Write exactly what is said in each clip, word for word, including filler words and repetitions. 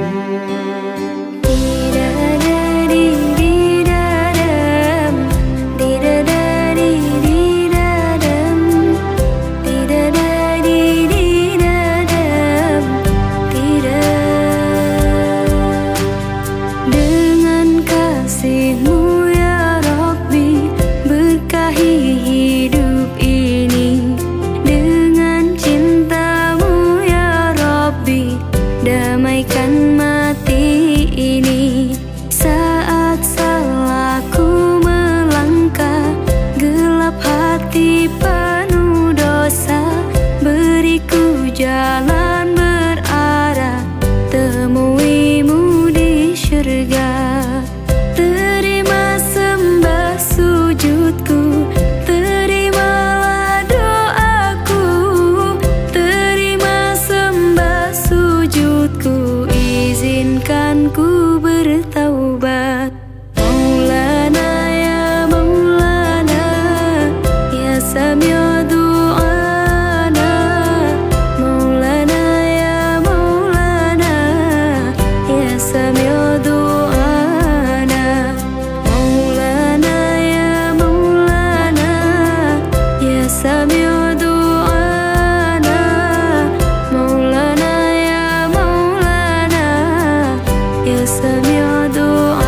Damaikan mati ini saat salahku melangkah, gelap hati penuh dosa. Beriku jalan berarah, temuimu di syurga. Terima sembah sujudku, terimalah doaku. Terima sembah sujudku, izinkan ku bertaubat. Maulana ya Maulana, ya Sami'u du'ana. Maulana ya Maulana, ya Sami'u du'ana. Maulana ya Maulana, ya Sami'u du'ana. Maulana ya Maulana, ya Sami'u du'ana.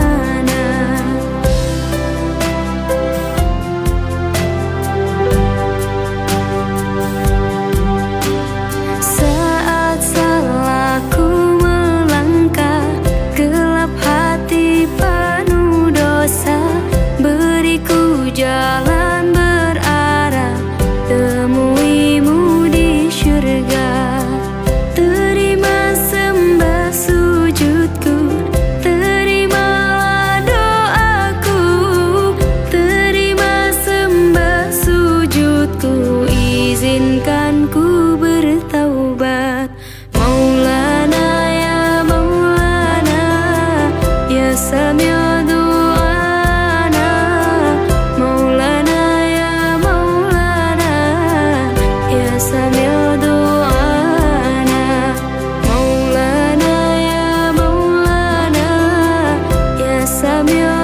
Saat salahku melangkah, gelap hati penuh dosa. Beriku jalan berarah, temuimu di syurga. Terima sembah sujudku, terimalah doaku. Terima sembah sujudku, izinkan ku bertaubat. Maulana ya Maulana, ya Sami'u du'ana. Maulana ya Maulana, ya Sami'u du'ana. Maulana ya Maulana, ya Sami'u